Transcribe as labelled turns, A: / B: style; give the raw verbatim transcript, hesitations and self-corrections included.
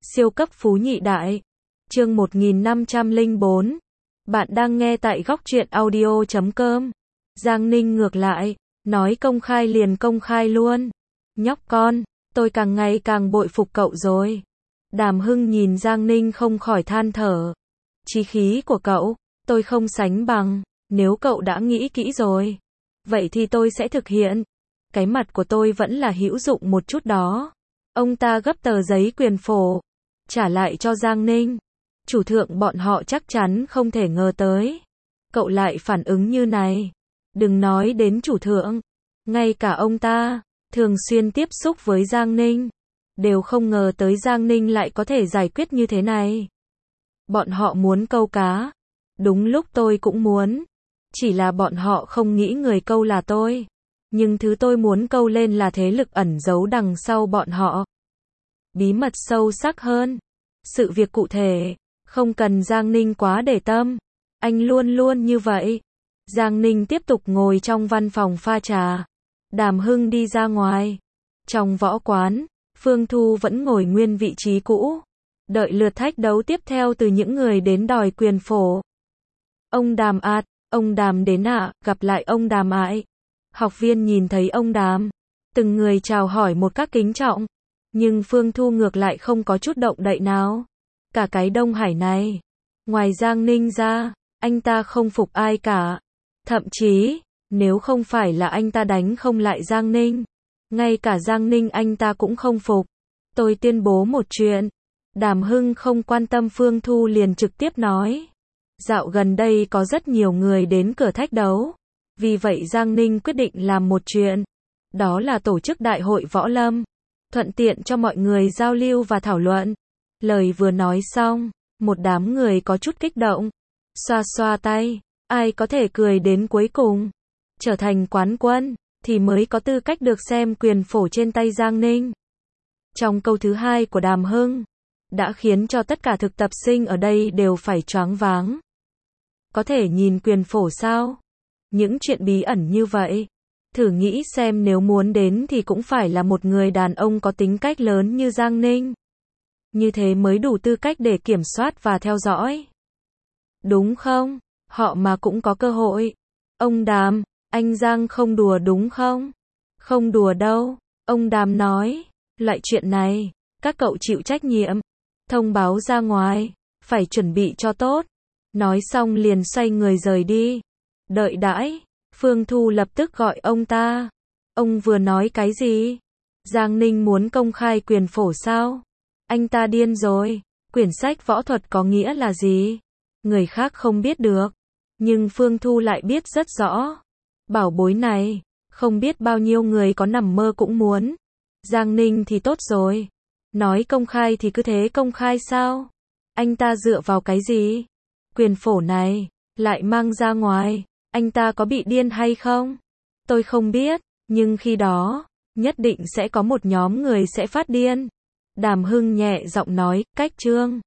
A: Siêu cấp phú nhị đại. Chương một nghìn năm trăm lẻ bốn. Bạn đang nghe tại góc truyện audio chấm com. Giang Ninh ngược lại, nói công khai liền công khai luôn. Nhóc con, tôi càng ngày càng bội phục cậu rồi. Đàm Hưng nhìn Giang Ninh không khỏi than thở. Chí khí của cậu, tôi không sánh bằng, nếu cậu đã nghĩ kỹ rồi, vậy thì tôi sẽ thực hiện. Cái mặt của tôi vẫn là hữu dụng một chút đó. Ông ta gấp tờ giấy quyền phổ, trả lại cho Giang Ninh. Chủ thượng bọn họ chắc chắn không thể ngờ tới. Cậu lại phản ứng như này. Đừng nói đến chủ thượng, ngay cả ông ta, thường xuyên tiếp xúc với Giang Ninh, đều không ngờ tới Giang Ninh lại có thể giải quyết như thế này. Bọn họ muốn câu cá. Đúng lúc tôi cũng muốn. Chỉ là bọn họ không nghĩ người câu là tôi. Nhưng thứ tôi muốn câu lên là thế lực ẩn giấu đằng sau bọn họ. Bí mật sâu sắc hơn. Sự việc cụ thể, không cần Giang Ninh quá để tâm. Anh luôn luôn như vậy. Giang Ninh tiếp tục ngồi trong văn phòng pha trà. Đàm Hưng đi ra ngoài. Trong võ quán, Phương Thu vẫn ngồi nguyên vị trí cũ. Đợi lượt thách đấu tiếp theo từ những người đến đòi quyền phổ. Ông Đàm ạt, ông Đàm đến ạ, à, gặp lại ông Đàm ại. Học viên nhìn thấy ông Đàm, từng người chào hỏi một cách kính trọng. Nhưng Phương Thu ngược lại không có chút động đậy nào. Cả cái Đông Hải này, ngoài Giang Ninh ra, anh ta không phục ai cả. Thậm chí, nếu không phải là anh ta đánh không lại Giang Ninh, ngay cả Giang Ninh anh ta cũng không phục. Tôi tuyên bố một chuyện. Đàm Hưng không quan tâm Phương Thu liền trực tiếp nói. Dạo gần đây có rất nhiều người đến cửa thách đấu. Vì vậy Giang Ninh quyết định làm một chuyện. Đó là tổ chức đại hội võ lâm. Thuận tiện cho mọi người giao lưu và thảo luận. Lời vừa nói xong, một đám người có chút kích động. Xoa xoa tay, ai có thể cười đến cuối cùng, trở thành quán quân, thì mới có tư cách được xem quyền phổ trên tay Giang Ninh. Trong câu thứ hai của Đàm Hưng, đã khiến cho tất cả thực tập sinh ở đây đều phải choáng váng. Có thể nhìn quyền phổ sao? Những chuyện bí ẩn như vậy. Thử nghĩ xem nếu muốn đến thì cũng phải là một người đàn ông có tính cách lớn như Giang Ninh. Như thế mới đủ tư cách để kiểm soát và theo dõi. Đúng không? Họ mà cũng có cơ hội. Ông Đàm, anh Giang không đùa đúng không? Không đùa đâu. Ông Đàm nói. Loại chuyện này, các cậu chịu trách nhiệm. Thông báo ra ngoài. Phải chuẩn bị cho tốt. Nói xong liền xoay người rời đi. Đợi đãi. Phương Thu lập tức gọi ông ta. Ông vừa nói cái gì? Giang Ninh muốn công khai quyền phổ sao? Anh ta điên rồi. Quyển sách võ thuật có nghĩa là gì? Người khác không biết được. Nhưng Phương Thu lại biết rất rõ. Bảo bối này, không biết bao nhiêu người có nằm mơ cũng muốn. Giang Ninh thì tốt rồi. Nói công khai thì cứ thế công khai sao? Anh ta dựa vào cái gì? Quyền phổ này, lại mang ra ngoài. Anh ta có bị điên hay không? Tôi không biết, nhưng khi đó, nhất định sẽ có một nhóm người sẽ phát điên. Đàm Hưng nhẹ giọng nói, cách chương.